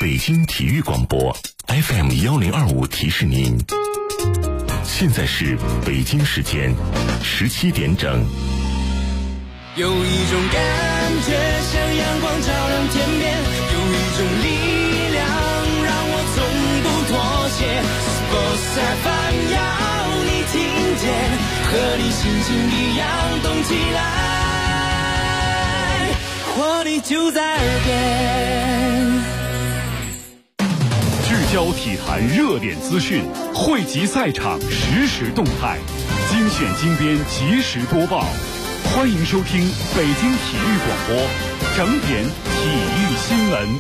北京体育广播 FM1025 提示您，现在是北京时间17点整。 有一种感觉像阳光照亮天边，有一种力量让我从不妥协。Sports FM 要你听见，和你心情一样动起来，活力就在耳边。 聚焦体坛热点资讯，汇集赛场实时动态，精选精编及时播报。欢迎收听北京体育广播整点体育新闻。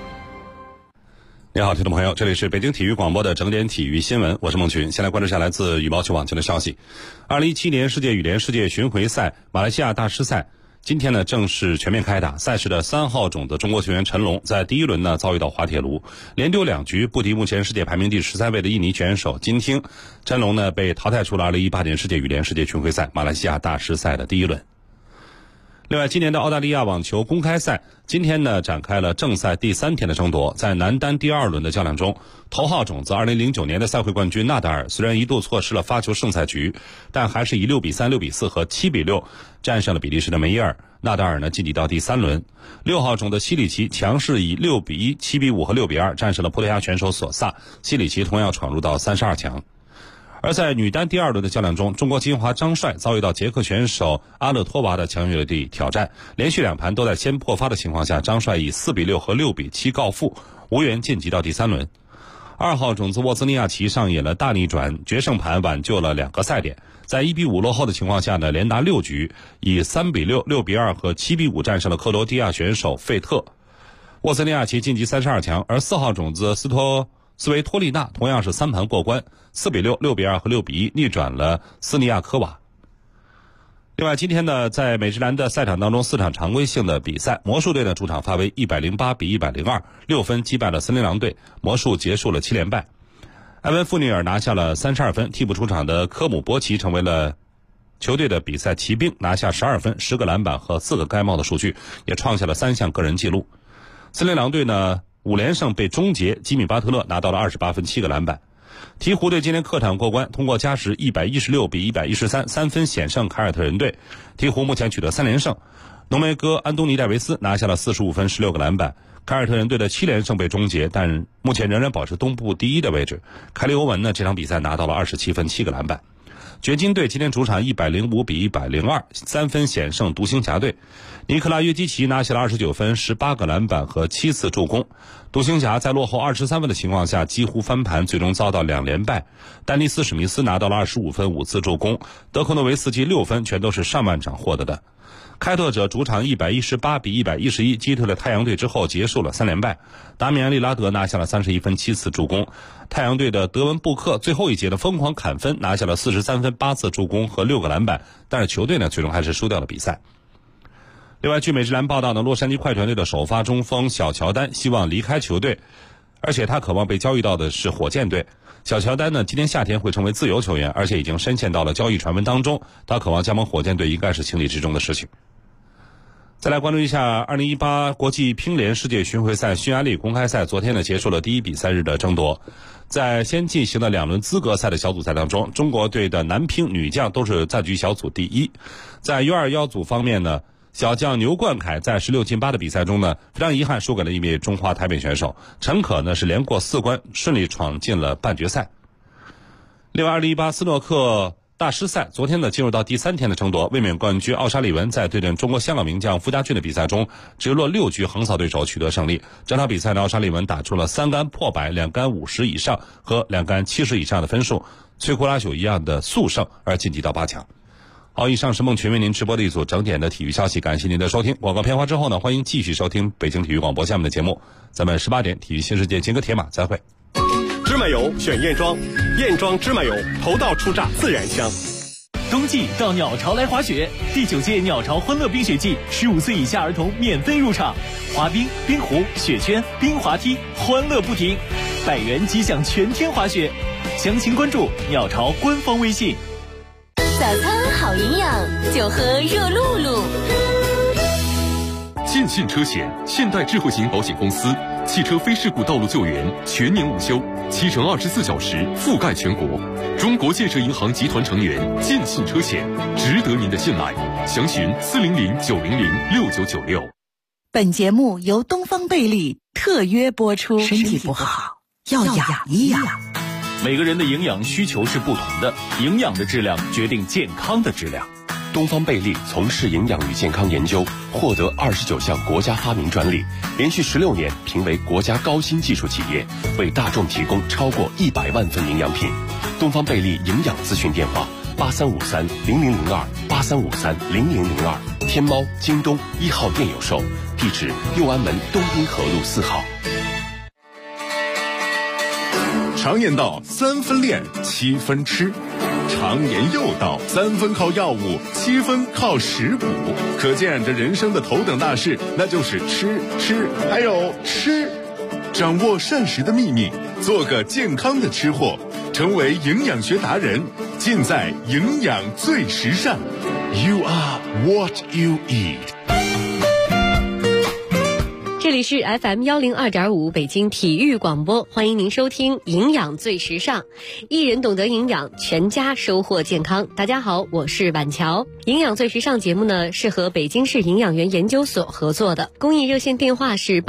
你好，听众朋友，这里是北京体育广播的整点体育新闻，我是孟群。先来关注下来自羽毛球网球的消息。2017年世界羽联世界巡回赛马来西亚大师赛今天呢正式全面开打，赛事的3号种子中国球员陈龙在第一轮呢遭遇到滑铁卢，连丢2局不敌目前世界排名第13位的印尼选手金汀。陈龙呢被淘汰出了2018年世界羽联世界巡回赛马来西亚大师赛的第一轮。另外，今年的澳大利亚网球公开赛今天呢展开了正赛第3天的争夺。在男单第2轮的较量中，头号种子2009年的赛会冠军纳达尔虽然一度错失了发球胜赛局，但还是以6比3、6比4和7比6战胜了比利时的梅耶尔。纳达尔呢晋级到第3轮。6号种的西里奇强势以6比1、7比5和6比2战胜了葡萄牙选手索萨，西里奇同样闯入到32强。而在女单第2轮的较量中，中国金华张帅遭遇到捷克选手阿勒托娃的强有力挑战，连续2盘都在先破发的情况下，张帅以4比6和6比7告负，无缘晋级到第3轮。2号种子沃兹尼亚奇上演了大逆转，决胜盘挽救了2个赛点，在1比5落后的情况下呢，连拿6局，以3比6、6比2和7比5战胜了克罗地亚选手费特，沃兹尼亚奇晋级32强。而4号种子斯维托利娜同样是3盘过关，4比6、6比2和6比1逆转了斯尼亚科娃。另外，今天呢，在美职篮的赛场当中，4场常规性的比赛，魔术队呢主场发威108比102，6分击败了森林狼队，魔术结束了7连败。埃文富尼尔拿下了32分，替补出场的科姆博奇成为了球队的比赛骑兵，拿下12分、10个篮板和4个盖帽的数据，也创下了3项个人纪录。森林狼队呢5连胜被终结，吉米巴特勒拿到了28分、7个篮板。鹈鹕队今天客场过关，通过加时116比113，3分险胜凯尔特人队。鹈鹕目前取得3连胜，浓眉哥安东尼戴维斯拿下了45分、16个篮板。凯尔特人队的7连胜被终结，但目前仍然保持东部第一的位置。凯利欧文呢这场比赛拿到了27分、7个篮板。掘金队今天主场105比102，3分险胜独行侠队。尼克拉约基奇拿下了29分、18个篮板和7次助攻。独行侠在落后23分的情况下几乎翻盘，最终遭到2连败。丹尼斯史密斯拿到了25分、5次助攻。德科诺维斯基6分，全都是上半场获得的。开拓者主场118比111击退了太阳队之后结束了3连败。达米安利拉德拿下了31分、7次助攻。太阳队的德文布克最后一节的疯狂砍分，拿下了43分、8次助攻和6个篮板，但是球队呢最终还是输掉了比赛。另外，据美职篮报道呢，洛杉矶快船队的首发中锋小乔丹希望离开球队，而且他渴望被交易到的是火箭队。小乔丹呢今年夏天会成为自由球员，而且已经深陷到了交易传闻当中，他渴望加盟火箭队应该是情理之中的事情。再来关注一下2018国际乒联世界巡回赛匈牙利公开赛，昨天呢结束了第一比赛日的争夺。在先进行的2轮资格赛的小组赛当中，中国队的男乒女将都是暂居小组第一。在 U21 组方面呢，小将牛冠凯在16进8的比赛中呢，非常遗憾输给了一名中华台北选手。陈可呢是连过4关，顺利闯进了半决赛。另外，2018斯诺克大师赛昨天呢进入到第3天的争夺，卫冕冠军奥沙利文在对阵中国香港名将傅家俊的比赛中直落6局横扫对手，取得胜利。这场比赛呢，奥沙利文打出了3杆破百、2杆50以上和2杆70以上的分数，摧枯拉朽一样的速胜而晋级到8强。好，以上是孟群为您直播的一组整点的体育消息，感谢您的收听。广告片花之后呢，欢迎继续收听北京体育广播下面的节目。咱们18点体育新世界金戈铁马再会。 芝麻油选燕庄，燕庄芝麻油头道出榨自然香。 冬季到鸟巢来滑雪，第9届鸟巢欢乐冰雪季，15岁以下儿童免费入场，滑冰、冰壶、雪圈、冰滑梯，欢乐不停，100元即享全天滑雪。详情关注鸟巢官方微信。 早餐好营养，就喝热露露。 建信车险现代智慧型保险公司，汽车非事故道路救援全年无休，7乘24小时覆盖全国。中国建设银行集团成员，建信车险值得您的信赖。详询400-900-6996。 本节目由东方贝利特约播出。身体不好要养一养。 每个人的营养需求是不同的，营养的质量决定健康的质量。 东方贝利从事营养与健康研究，获得29项国家发明专利，连续16年评为国家高新技术企业，为大众提供超过100万份营养品。东方贝利营养咨询电话8353-0002，8353-0002，天猫、京东1号店有售，地址六安门东滨河路4号。 常言道3分练7分吃，常言又道3分靠药物7分靠食补，可见这人生的头等大事那就是吃还有吃。掌握膳食的秘密，做个健康的吃货，成为营养学达人，尽在营养最时尚。 You are what you eat。 这里是 FM102.5 北京体育广播，欢迎您收听营养最时尚，一人懂得营养，全家收获健康。大家好，我是婉乔。营养最时尚节目呢是和北京市营养员研究所合作的，公益热线电话是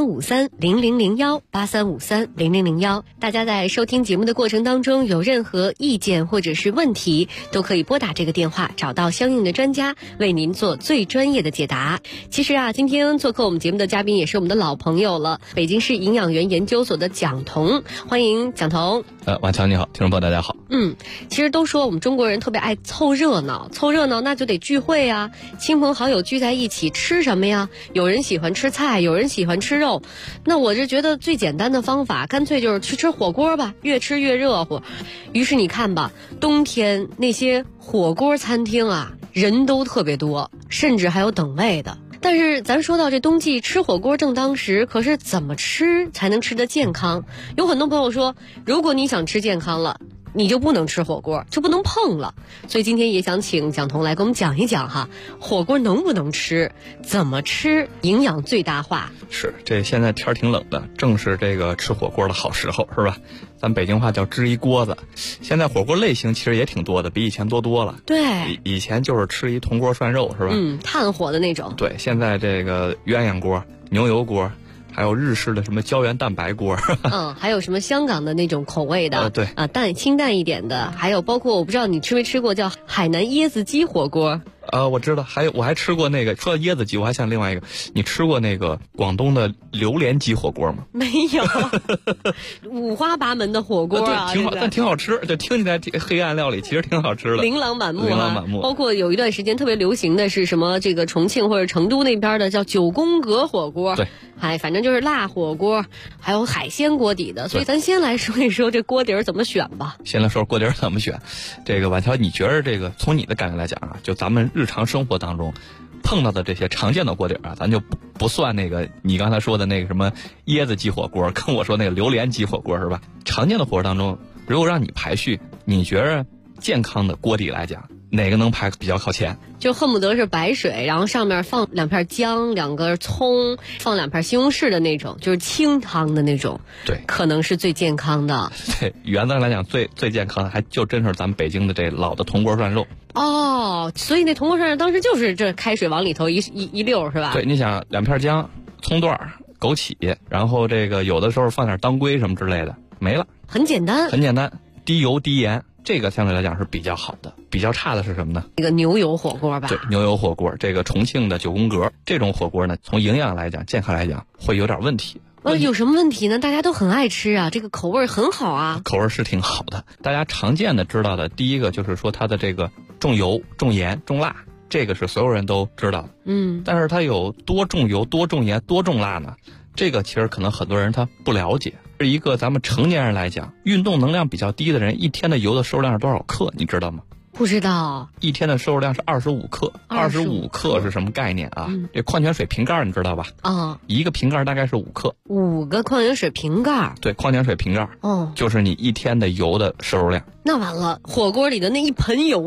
8353-0001 8353-0001。大家在收听节目的过程当中有任何意见或者是问题，都可以拨打这个电话，找到相应的专家为您做最专业的解答。其实啊，今天做客我们节目的嘉宾也是我们的老朋友了，北京市营养员研究所的蒋彤，欢迎蒋彤。 婉乔你好，听众朋友大家好。 其实都说我们中国人特别爱凑热闹那就得聚会啊，亲朋好友聚在一起吃什么呀？有人喜欢吃菜，有人喜欢吃肉，那我就觉得最简单的方法干脆就是去吃火锅吧，越吃越热乎。于是你看吧，冬天那些火锅餐厅啊，人都特别多，甚至还有等位的。但是咱说到这冬季吃火锅正当时，可是怎么吃才能吃得健康？有很多朋友说，如果你想吃健康了，你就不能吃火锅，就不能碰了。所以今天也想请蒋彤来给我们讲一讲哈，火锅能不能吃，怎么吃，营养最大化。 是，这现在天挺冷的，正是这个吃火锅的好时候，是吧？咱北京话叫支一锅子。现在火锅类型其实也挺多的，比以前多了。 对， 以前就是吃一铜锅涮肉，是吧？ 炭火的那种。 对，现在这个鸳鸯锅、牛油锅，还有日式的什么胶原蛋白锅， 还有什么香港的那种口味的， 对啊， 清淡一点的，还有包括我不知道你吃没吃过叫海南椰子鸡火锅。 我知道，我还吃过那个，说到椰子鸡，我还想另外一个，你吃过那个广东的榴莲鸡火锅吗？ 没有，五花八门的火锅啊， 挺好，但挺好吃，就听起来黑暗料理，其实挺好吃的， 琳琅满目。包括有一段时间特别流行的是什么，这个重庆或者成都那边的叫9宫格火锅， 对， 反正就是辣火锅，还有海鲜锅底的。所以咱先来说一说这锅底怎么选吧。 先来说锅底怎么选。这个婉乔，你觉得这个从你的感觉来讲啊，就咱们日常生活当中碰到的这些常见的锅底啊，咱就不算那个你刚才说的那个什么椰子鸡火锅，跟我说那个榴莲鸡火锅，是吧？常见的火锅当中，如果让你排序，你觉得健康的锅底来讲，哪个能排比较靠前？ 就恨不得是白水，然后上面放2片姜、2个葱，放2片西红柿的那种，就是清汤的那种。 对， 可能是最健康的。 对，原则来讲最健康的还就真是咱们北京的这老的铜锅涮肉。 所以那铜锅涮肉当时就是这开水往里头一溜，是吧？ 对，你想2片姜、葱段、枸杞，然后这个有的时候放点当归什么之类的，没了。 很简单， 低油低盐。这个相对来讲是比较好的，比较差的是什么呢？ 这个牛油火锅吧。 对，牛油火锅，这个重庆的9宫格这种火锅呢，从营养来讲、健康来讲，会有点问题。 有什么问题呢？大家都很爱吃啊，这个口味很好啊。 口味是挺好的，大家常见的知道的，第一个就是说它的这个重油、重盐、重辣，这个是所有人都知道的。但是它有多重油、多重盐、多重辣呢？这个其实可能很多人他不了解。是一个咱们成年人来讲，运动能量比较低的人，一天的油的摄入量是多少克？你知道吗？ 不知道。 一天的摄入量是25克。25克是什么概念啊？这矿泉水瓶盖你知道吧？一个瓶盖大概是5克。 5个矿泉水瓶盖。 对，矿泉水瓶盖。就是你一天的油的摄入量。 那完了，火锅里的那一盆油呢？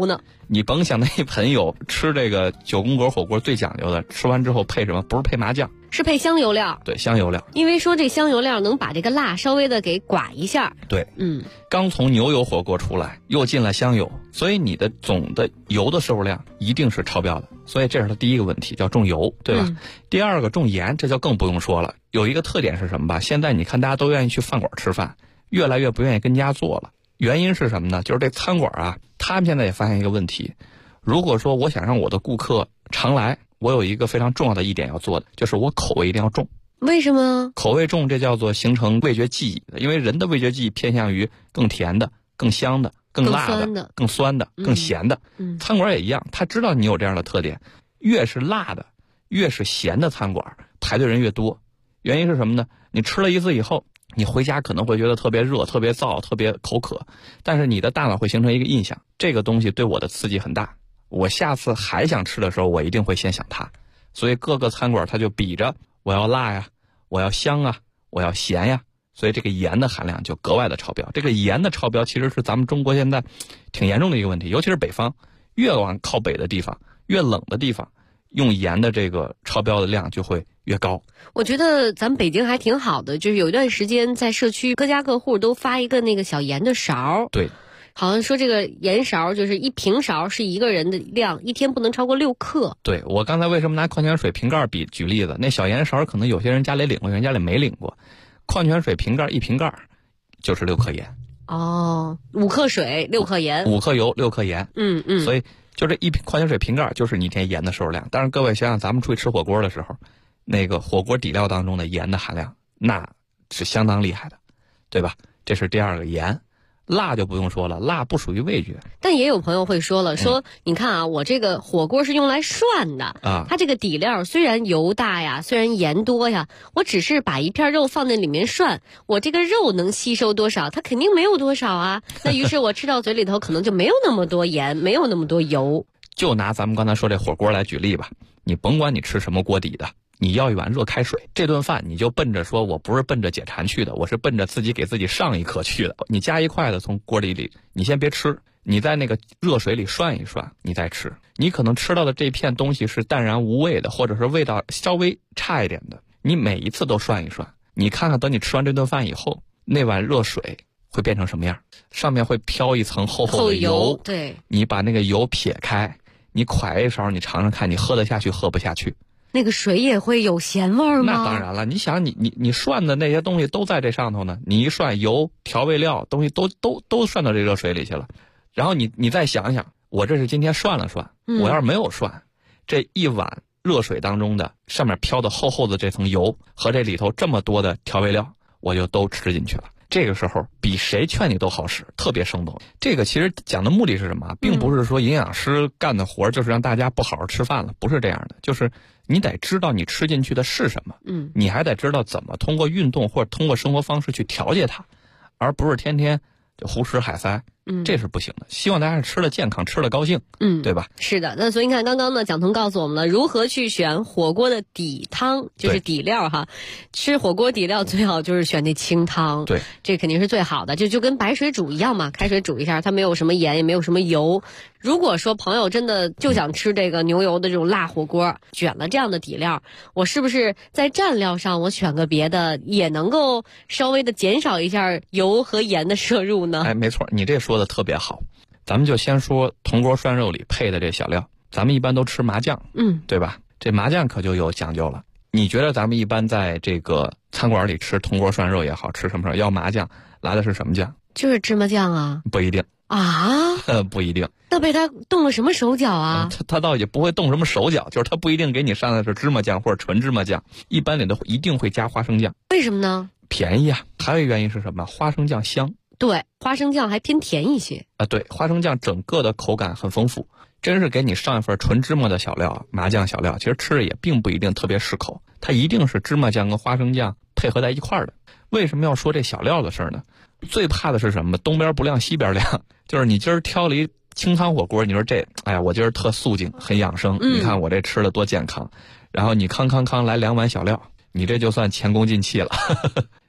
你甭想那一盆有吃这个9宫格火锅最讲究的，吃完之后配什么？不是配麻酱， 是配香油料。 对，香油料。 因为说这香油料能把这个辣稍微的给寡一下。 对，刚从牛油火锅出来，又进了香油，所以你的总的油的摄入量一定是超标的。所以这是它第一个问题，叫重油，对吧？第二个重盐，这就更不用说了。有一个特点是什么吧？现在你看大家都愿意去饭馆吃饭，越来越不愿意跟家做了。原因是什么呢？就是这餐馆啊，他们现在也发现一个问题，如果说我想让我的顾客常来，我有一个非常重要的一点要做的，就是我口味一定要重。 为什么？ 口味重，这叫做形成味觉记忆的，因为人的味觉记忆偏向于更甜的、更香的、更辣的、更酸的、更咸的。餐馆也一样，他知道你有这样的特点，越是辣的、越是咸的餐馆，排队人越多。原因是什么呢？你吃了一次以后，你回家可能会觉得特别热、特别燥、特别口渴，但是你的大脑会形成一个印象，这个东西对我的刺激很大，我下次还想吃的时候，我一定会先想它。所以各个餐馆它就比着我要辣呀，我要香啊，我要咸呀，所以这个盐的含量就格外的超标。这个盐的超标其实是咱们中国现在挺严重的一个问题，尤其是北方，越往靠北的地方，越冷的地方，用盐的这个超标的量就会越高。 我觉得咱们北京还挺好的，就是有一段时间在社区各家各户都发一个那个小盐的勺。 对， 好像说这个盐勺就是一平勺是一个人的量，一天不能超过6克。 对，我刚才为什么拿矿泉水瓶盖举例子？那小盐勺可能有些人家里领过，有人家里没领过。矿泉水瓶盖一瓶盖就是6克盐。 哦，5克水6克盐 ，5克油6克盐。所以就这一瓶矿泉水瓶盖就是你一天盐的摄入量。但是各位想想，咱们出去吃火锅的时候，那个火锅底料当中的盐的含量那是相当厉害的，对吧？这是第二个盐。辣就不用说了，辣不属于味觉。 但也有朋友会说了，说你看啊，我这个火锅是用来涮的啊，它这个底料虽然油大呀，虽然盐多呀，我只是把一片肉放在里面涮，我这个肉能吸收多少？它肯定没有多少啊。那于是我吃到嘴里头可能就没有那么多盐，没有那么多油。 就拿咱们刚才说这火锅来举例吧，你甭管你吃什么锅底的，你要一碗热开水，这顿饭你就奔着说我不是奔着解馋去的，我是奔着自己给自己上一课去的。你夹一筷子从锅里，你先别吃，你在那个热水里涮一涮，你再吃。你可能吃到的这片东西是淡然无味的，或者是味道稍微差一点的，你每一次都涮一涮，你看看等你吃完这顿饭以后，那碗热水会变成什么样？上面会飘一层厚厚的油。 对， 你把那个油撇开，你㧟一勺，你尝尝看，你喝得下去喝不下去。 那个水也会有咸味吗？ 那当然了，你想你涮的那些东西都在这上头呢，你一涮油、调味料东西都涮到这热水里去了，然后你再想想，我这是今天涮了涮，我要是没有涮，这一碗热水当中的上面飘的厚厚的这层油和这里头这么多的调味料，我就都吃进去了。这个时候比谁劝你都好使，特别生动。这个其实讲的目的是什么？并不是说营养师干的活就是让大家不好好吃饭了，不是这样的，就是你得知道你吃进去的是什么，你还得知道怎么通过运动或者通过生活方式去调节它，而不是天天就胡吃海塞，这是不行的。希望大家是吃了健康，吃了高兴，对吧？ 是的。那所以你看，刚刚呢，蒋彤告诉我们了如何去选火锅的底汤，就是底料哈。吃火锅底料最好就是选那清汤， 对， 这肯定是最好的。就跟白水煮一样嘛，开水煮一下，它没有什么盐，也没有什么油。如果说朋友真的就想吃这个牛油的这种辣火锅，选了这样的底料，我是不是在蘸料上我选个别的，也能够稍微的减少一下油和盐的摄入呢？ 哎，没错，你这说的特别好。咱们就先说铜锅涮肉里配的这小料，咱们一般都吃麻酱，对吧？这麻酱可就有讲究了。你觉得咱们一般在这个餐馆里吃铜锅涮肉也好，吃什么要麻酱，来的是什么酱？ 就是芝麻酱啊？ 不一定啊， 不一定。 那被他动了什么手脚啊？ 他倒也不会动什么手脚，就是他不一定给你上的是芝麻酱或者纯芝麻酱，一般里头一定会加花生酱。 为什么呢？ 便宜啊。还有一个原因是什么？花生酱香。 对，花生酱还偏甜一些啊。对，花生酱整个的口感很丰富，真是给你上一份纯芝麻的小料，麻酱小料，其实吃着也并不一定特别适口，它一定是芝麻酱跟花生酱配合在一块儿的。为什么要说这小料的事儿呢？最怕的是什么？东边不亮西边亮，就是你今儿挑了一清汤火锅，你说这，哎呀，我今儿特素净，很养生，你看我这吃的多健康，然后你康来2碗小料，你这就算前功尽弃了。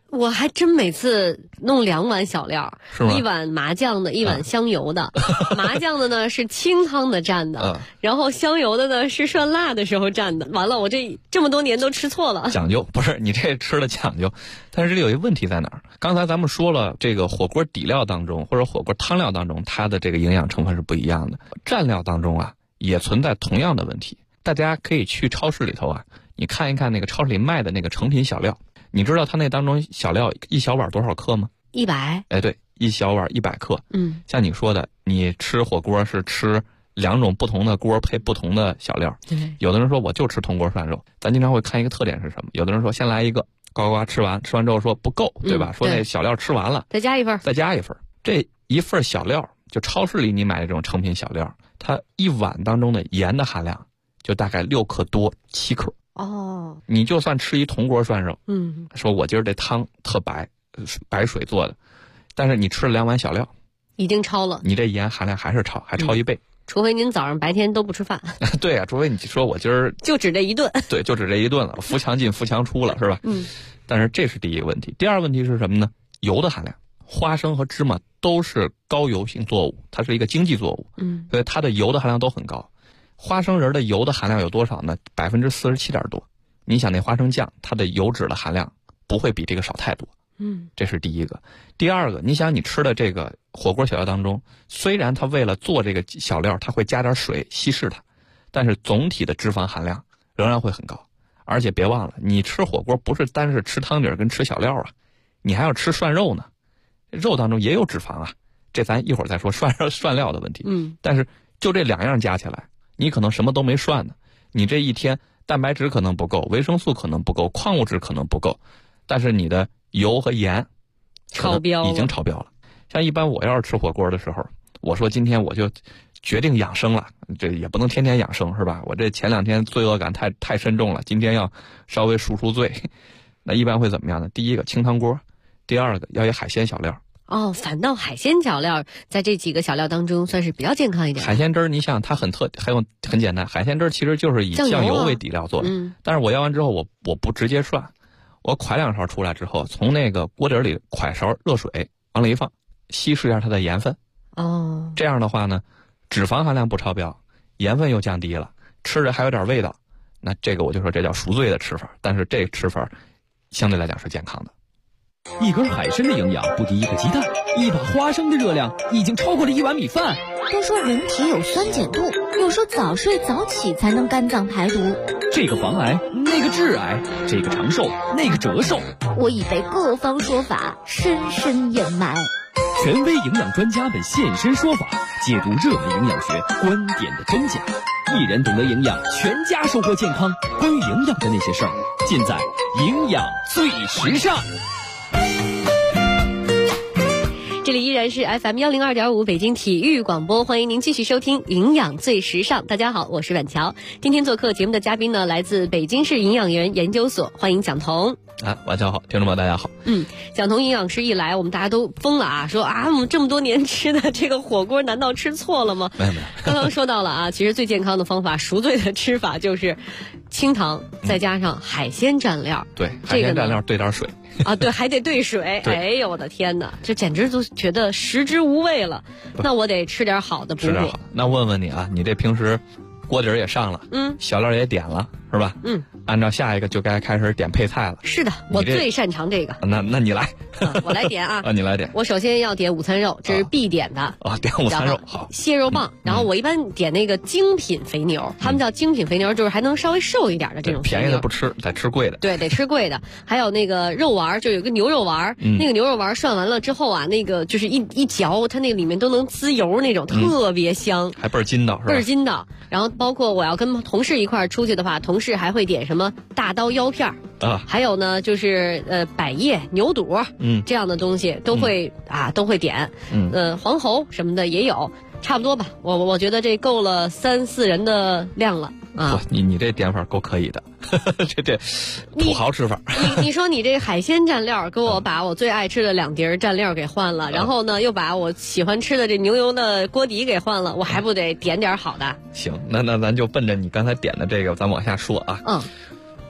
我还真每次弄2碗小料， 是吗？ 一碗麻酱的，一碗香油的。麻酱的呢是清汤的蘸的，然后香油的呢是涮辣的时候蘸的。完了，我这么多年都吃错了。 讲究不是你这吃的讲究，但是这里有一个问题在哪儿？刚才咱们说了，这个火锅底料当中或者火锅汤料当中，它的这个营养成分是不一样的。蘸料当中啊，也存在同样的问题。大家可以去超市里头啊，你看一看那个超市里卖的那个成品小料。你知道它那当中小料一小碗多少克吗 ？100。 哎，对，一小碗100克。像你说的，你吃火锅是吃2种不同的锅配不同的小料。 对。 有的人说我就吃铜锅涮肉，咱经常会看一个特点是什么？有的人说先来一个，呱呱吃完之后说不够，对吧？说那小料吃完了， 再加一份。 这一份小料，就超市里你买的这种成品小料，它一碗当中的盐的含量就大概6克多7克。 哦， 你就算吃一铜锅涮肉，说我今儿这汤特白，白水做的，但是你吃了2碗小料， 已经超了， 你这盐含量还是超1倍。 除非您早上白天都不吃饭。 对啊，除非你说我今儿就只这一顿。 对，就只这一顿了，扶墙进扶墙出了，是吧？但是这是第一个问题。第二个问题是什么呢？油的含量，花生和芝麻都是高油性作物，它是一个经济作物，所以它的油的含量都很高。花生仁的油的含量有多少呢？47.多。你想那花生酱，它的油脂的含量不会比这个少太多。这是第一个。第二个，你想你吃的这个火锅小料当中，虽然它为了做这个小料，它会加点水稀释它，但是总体的脂肪含量仍然会很高。而且别忘了，你吃火锅不是单是吃汤底跟吃小料啊，你还要吃涮肉呢，肉当中也有脂肪啊。这咱一会儿再说涮料的问题。但是就这2样加起来，你可能什么都没涮呢，你这一天蛋白质可能不够，维生素可能不够，矿物质可能不够，但是你的油和盐超标了， 已经超标了。像一般我要是吃火锅的时候，我说今天我就决定养生了，这也不能天天养生是吧？我这前2天罪恶感太深重了，今天要稍微赎罪。那一般会怎么样呢？第一个清汤锅，第二个要有海鲜小料。 反倒海鲜小料在这几个小料当中算是比较健康一点。 海鲜汁儿，你想它很简单，海鲜汁儿其实就是以酱油为底料做的。但是我要完之后，我不直接涮，我㧟2勺出来之后，从那个锅底里㧟勺热水往里一放，稀释一下它的盐分。这样的话呢，脂肪含量不超标，盐分又降低了，吃着还有点味道。那这个我就说这叫赎罪的吃法，但是这个吃法相对来讲是健康的。 一根海参的营养不敌1个鸡蛋，一把花生的热量已经超过了1碗米饭。 都说人体有酸碱度，又说早睡早起才能肝脏排毒。 这个防癌，那个致癌，这个长寿，那个折寿。 我已被各方说法深深掩埋。 权威营养专家们现身说法，解读热门营养学观点的真假。一人懂得营养，全家收获健康。关于营养的那些事儿，尽在营养最时尚。 这里依然是 FM102.5 北京体育广播，欢迎您继续收听营养最时尚。大家好，我是阮乔。今天做客节目的嘉宾呢，来自北京市营养研研究所，欢迎蒋彤。 晚上好，听众们大家好。 蒋彤营养师一来，我们大家都疯了啊，说我们这么多年吃的这个火锅，难道吃错了吗？ 没有。 刚刚说到了啊，其实最健康的方法，赎罪的吃法就是清汤再加上海鲜蘸料。 对，海鲜蘸料兑点水。 对，还得兑水。哎呦我的天哪，这简直都觉得食之无味了。那我得吃点好的补补。 吃点好。那问问你啊，你这平时锅底也上了，小料也点了，是吧？按照下一个就该开始点配菜了。 是的，我最擅长这个。 那你来， 我来点啊！ 你来点。 我首先要点午餐肉，这是必点的。 点午餐肉好。 蟹肉棒，然后我一般点那个精品肥牛，他们叫精品肥牛，就是还能稍微瘦一点的这种肥牛。 便宜的不吃，得吃贵的。 对，得吃贵的。还有那个肉丸，就有个牛肉丸，那个牛肉丸涮完了之后啊，那个就是一嚼，它那个里面都能滋油那种，特别香， 还倍儿筋道，是吧？ 倍儿筋道。然后包括我要跟同事一块儿出去的话，同事还会点什么大刀腰片还有呢就是百叶牛肚这样的东西都会点黄喉什么的也有，差不多吧。我觉得这够了3、4人的量了啊。 你这点法够可以的，这土豪吃法。 你说你这海鲜蘸料给我把我最爱吃的2碟蘸料给换了，然后呢又把我喜欢吃的这牛油的锅底给换了，我还不得点点好的？ 行，那咱就奔着你刚才点的这个咱往下说啊。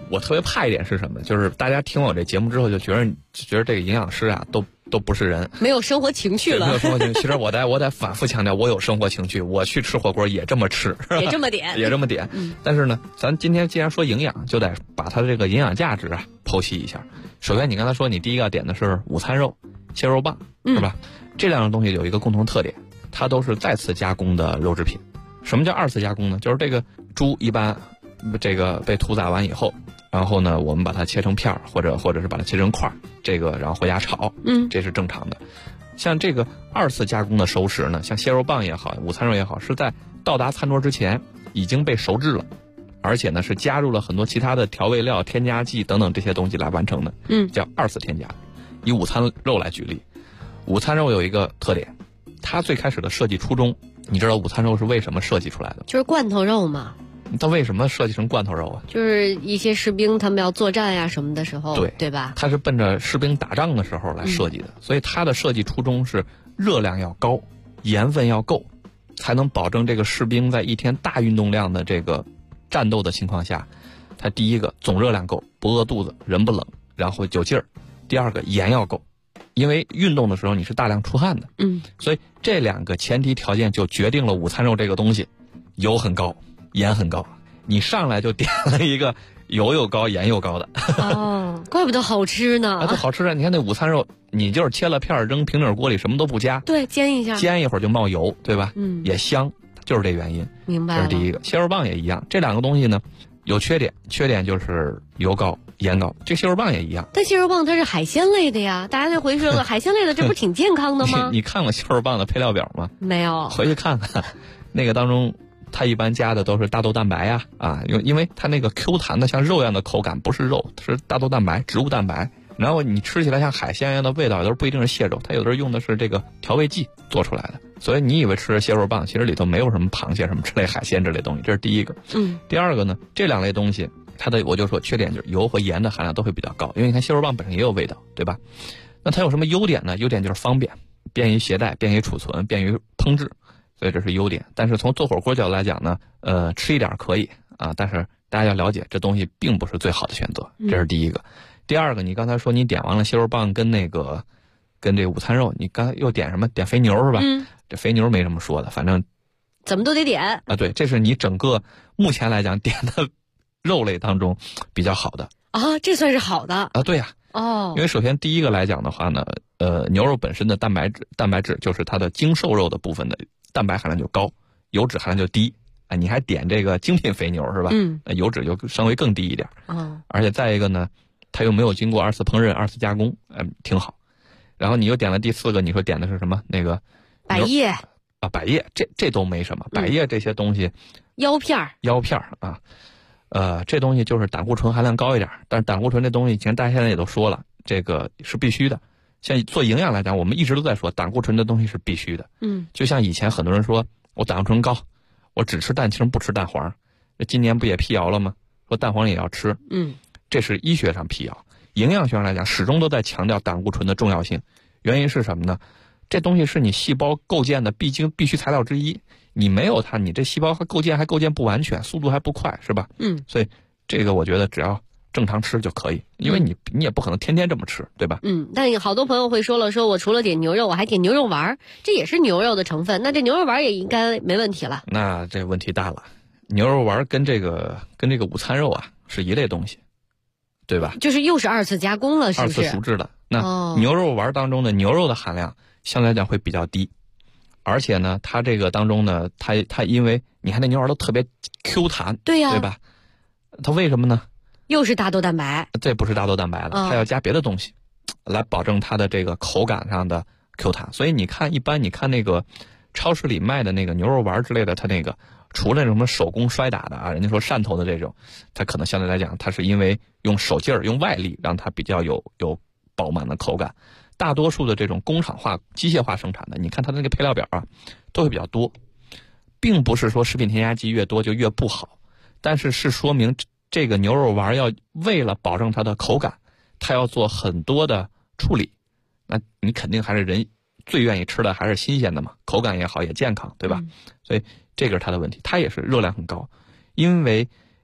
我特别怕一点是什么？就是大家听我这节目之后就觉得这个营养师啊都不是人， 没有生活情趣了。 没有生活情趣。其实我得反复强调，我有生活情趣，我去吃火锅也这么吃， 也这么点， 也这么点。但是呢，咱今天既然说营养，就得把它的这个营养价值啊剖析一下。首先，你刚才说你第一个点的是午餐肉、蟹肉棒，是吧？这两种东西有一个共同特点，它都是再次加工的肉制品。什么叫二次加工呢？就是这个猪一般这个被屠宰完以后，然后呢，我们把它切成片儿，或者是把它切成块儿，这个然后回家炒，这是正常的。像这个二次加工的熟食呢，像蟹肉棒也好，午餐肉也好，是在到达餐桌之前已经被熟制了，而且呢是加入了很多其他的调味料、添加剂等等这些东西来完成的，叫二次添加。以午餐肉来举例，午餐肉有一个特点，它最开始的设计初衷，你知道午餐肉是为什么设计出来的？ 就是罐头肉嘛。 它为什么设计成罐头肉啊？ 就是一些士兵他们要作战呀什么的时候，对吧？ 它是奔着士兵打仗的时候来设计的，所以它的设计初衷是热量要高，盐分要够，才能保证这个士兵在一天大运动量的这个战斗的情况下，它第一个总热量够，不饿肚子，人不冷，然后有劲儿；第二个盐要够，因为运动的时候你是大量出汗的，所以这两个前提条件就决定了午餐肉这个东西油很高，盐很高。你上来就点了一个油又高盐又高的， 怪不得好吃呢。 这好吃啊！你看那午餐肉，你就是切了片扔平底锅里，什么都不加， 对，煎一下， 煎一会儿就冒油，对吧？也香，就是这原因。 明白了。 这是第一个。蟹肉棒也一样，这两个东西呢有缺点，缺点就是油高盐高。这蟹肉棒也一样， 但蟹肉棒它是海鲜类的呀，大家那回说了，海鲜类的这不挺健康的吗？ 你看过蟹肉棒的配料表吗？ 没有， 回去看看，那个当中。它一般加的都是大豆蛋白呀，因为它那个 Q 弹的像肉一样的口感不是肉，是大豆蛋白、植物蛋白。然后你吃起来像海鲜一样的味道，有的不一定是蟹肉，它有的用的是这个调味剂做出来的。所以你以为吃蟹肉棒，其实里头没有什么螃蟹什么之类海鲜之类东西，这是第一个。第二个呢，这两类东西它的我就说缺点就是油和盐的含量都会比较高，因为你看蟹肉棒本身也有味道，对吧？那它有什么优点呢？优点就是方便，便于携带，便于储存，便于烹制。所以这是优点，但是从做火锅角度来讲呢，吃一点可以啊，但是大家要了解，这东西并不是最好的选择，这是第一个。第二个，你刚才说你点完了蟹肉棒跟这个午餐肉，你刚才又点什么？点肥牛是吧？这肥牛没什么说的，反正怎么都得点啊。对，这是你整个目前来讲点的肉类当中比较好的啊，这算是好的啊。对呀，因为首先第一个来讲的话呢，牛肉本身的蛋白质就是它的精瘦肉的部分的。蛋白含量就高，油脂含量就低，你还点这个精品肥牛是吧？油脂就稍微更低一点。而且再一个呢，它又没有经过二次烹饪、二次加工，挺好。然后你又点了第四个，你说点的是什么？那个百叶啊，百叶这都没什么，百叶这些东西， 腰片啊，这东西就是胆固醇含量高一点，但是胆固醇这东西以前大家现在也都说了，这个是必须的。像做营养来讲，我们一直都在说胆固醇的东西是必须的。就像以前很多人说我胆固醇高，我只吃蛋清不吃蛋黄，今年不也辟谣了吗？说蛋黄也要吃。这是医学上辟谣。营养学上来讲，始终都在强调胆固醇的重要性。原因是什么呢？这东西是你细胞构建的必须材料之一，你没有它，你这细胞还构建不完全，速度还不快，是吧？所以这个我觉得只要正常吃就可以，因为你也不可能天天这么吃，对吧？ 但好多朋友会说了，说我除了点牛肉，我还点牛肉丸，这也是牛肉的成分，那这牛肉丸也应该没问题了。 那这问题大了，牛肉丸跟这个午餐肉啊是一类东西，对吧？ 就是又是二次加工了，是不是？ 二次熟制的。那牛肉丸当中的牛肉的含量相对来讲会比较低，而且呢，它这个当中呢，它因为你看那牛肉都特别 Q 弹， 对呀， 对吧？它为什么呢？ 又是大豆蛋白， 这不是大豆蛋白了，它要加别的东西，来保证它的这个口感上的 Q 弹。所以你看，一般你看那个超市里卖的那个牛肉丸之类的，它那个除了什么手工摔打的啊，人家说汕头的这种，它可能相对来讲，它是因为用手劲儿、用外力让它比较有饱满的口感。大多数的这种工厂化、机械化生产的，你看它的那个配料表啊，都会比较多，并不是说食品添加剂越多就越不好，但是说明这个牛肉丸要为了保证它的口感，它要做很多的处理。那你肯定还是人最愿意吃的还是新鲜的嘛，口感也好也健康，对吧？所以这个是它的问题，它也是热量很高，因为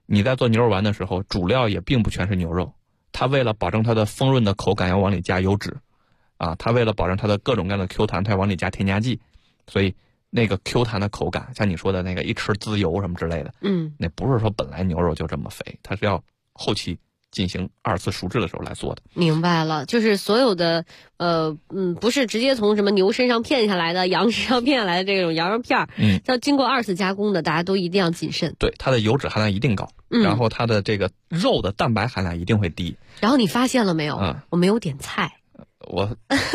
你在做牛肉丸的时候，主料也并不全是牛肉，它为了保证它的丰润的口感，要往里加油脂，啊，它为了保证它的各种各样的 Q 弹，它要往里加添加剂，所以那个 Q 弹的口感，像你说的那个一吃滋油什么之类的，那不是说本来牛肉就这么肥，它是要后期进行2次熟制的时候来做的。 明白了，就是所有的不是直接从什么牛身上片下来的、羊身上片下来的这种羊肉片，要经过2次加工的，大家都一定要谨慎。 对，它的油脂含量一定高，然后它的这个肉的蛋白含量一定会低。 然后你发现了没有？我没有点菜。 我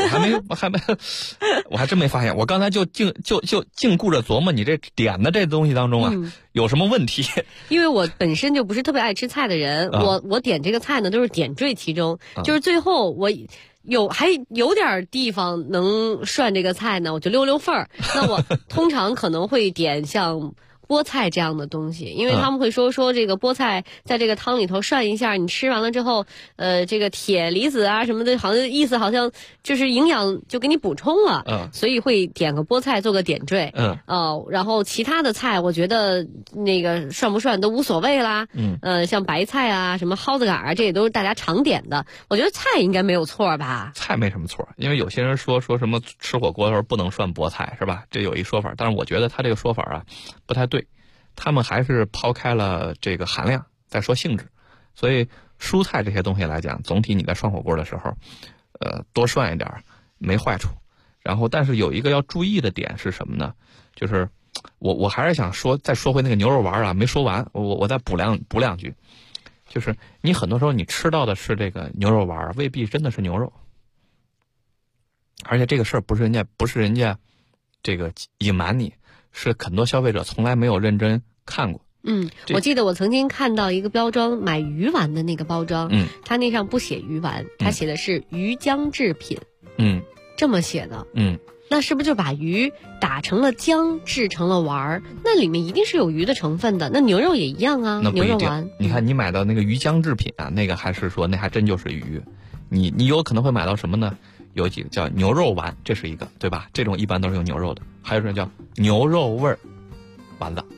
还真没发现，我刚才就净顾着琢磨你这点的这东西当中啊，有什么问题？ 因为我本身就不是特别爱吃菜的人，我点这个菜呢都是点缀其中，就是最后我还有点地方能涮这个菜呢，我就溜份儿。那我通常可能会点像菠菜这样的东西，因为他们会说这个菠菜在这个汤里头涮一下，你吃完了之后，这个铁离子啊什么的，好像意思好像就是营养就给你补充了，所以会点个菠菜做个点缀，然后其他的菜我觉得那个涮不涮都无所谓啦，像白菜啊、什么蒿子杆啊，这也都是大家常点的，我觉得菜应该没有错吧？ 菜没什么错，因为有些人说什么吃火锅的时候不能涮菠菜是吧？这有一说法，但是我觉得他这个说法啊不太对。他们还是抛开了这个含量再说性质，所以蔬菜这些东西来讲，总体你在涮火锅的时候，多涮一点没坏处。然后，但是有一个要注意的点是什么呢？就是我还是想再说回那个牛肉丸啊，没说完，我再补两句，就是你很多时候你吃到的是这个牛肉丸，未必真的是牛肉，而且这个事儿不是人家这个隐瞒你。是很多消费者从来没有认真看过。 我记得我曾经看到一个标装，买鱼丸的那个包装，它那上不写鱼丸，它写的是鱼浆制品，这么写的，那是不是就把鱼打成了浆，制成了丸儿？那里面一定是有鱼的成分的，那牛肉也一样啊， 那不一定。 牛肉丸， 你看你买到那个鱼浆制品啊，那个还是说那还真就是鱼，你有可能会买到什么呢？有几个叫牛肉丸，这是一个，对吧？这种一般都是用牛肉的。还有一种叫牛肉味儿丸子。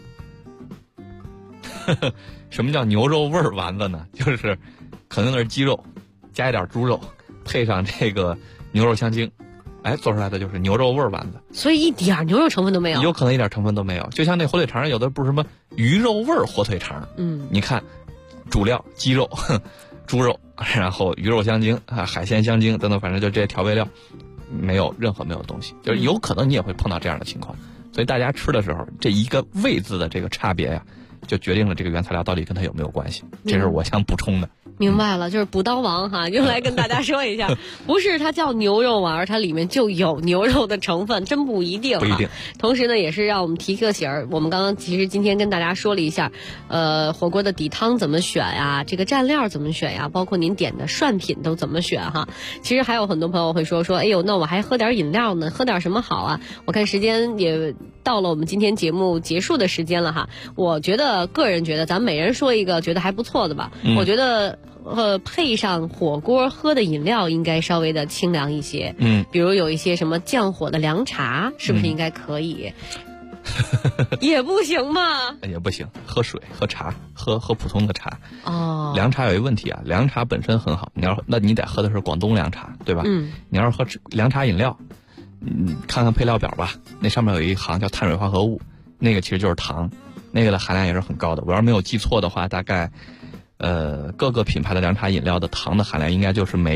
什么叫牛肉味儿丸子呢？就是可能是鸡肉加一点猪肉，配上这个牛肉香精，做出来的就是牛肉味儿丸子。 所以一点牛肉成分都没有。 有可能一点成分都没有，就像那火腿肠，有的不是什么鱼肉味儿火腿肠。你看主料鸡肉、猪肉，然后鱼肉香精啊、海鲜香精等等，反正就这些调味料。没有东西，就是有可能你也会碰到这样的情况，所以大家吃的时候，这一个味字的这个差别呀，就决定了这个原材料到底跟它有没有关系。这是我想补充的。 明白了，就是补刀王哈，又来跟大家说一下，不是它叫牛肉丸，它里面就有牛肉的成分，真不一定。 不一定。 同时呢，也是让我们提个醒儿，我们刚刚其实今天跟大家说了一下，火锅的底汤怎么选呀，这个蘸料怎么选呀，包括您点的涮品都怎么选哈。其实还有很多朋友会说，哎呦，那我还喝点饮料呢，喝点什么好啊？我看时间也到了我们今天节目结束的时间了哈。我个人觉得，咱们每人说一个觉得还不错的吧。我觉得。配上火锅喝的饮料应该稍微的清凉一些，比如有一些什么降火的凉茶，是不是应该可以？也不行吗？ 也不行，喝水、喝茶、喝普通的茶。凉茶有一个问题啊，凉茶本身很好，那你得喝的是广东凉茶，对吧？你要是喝凉茶饮料，看看配料表吧，那上面有一行叫碳水化合物，那个其实就是糖，那个的含量也是很高的。我要是没有记错的话，大概。各个品牌的凉茶饮料的糖的含量应该就是每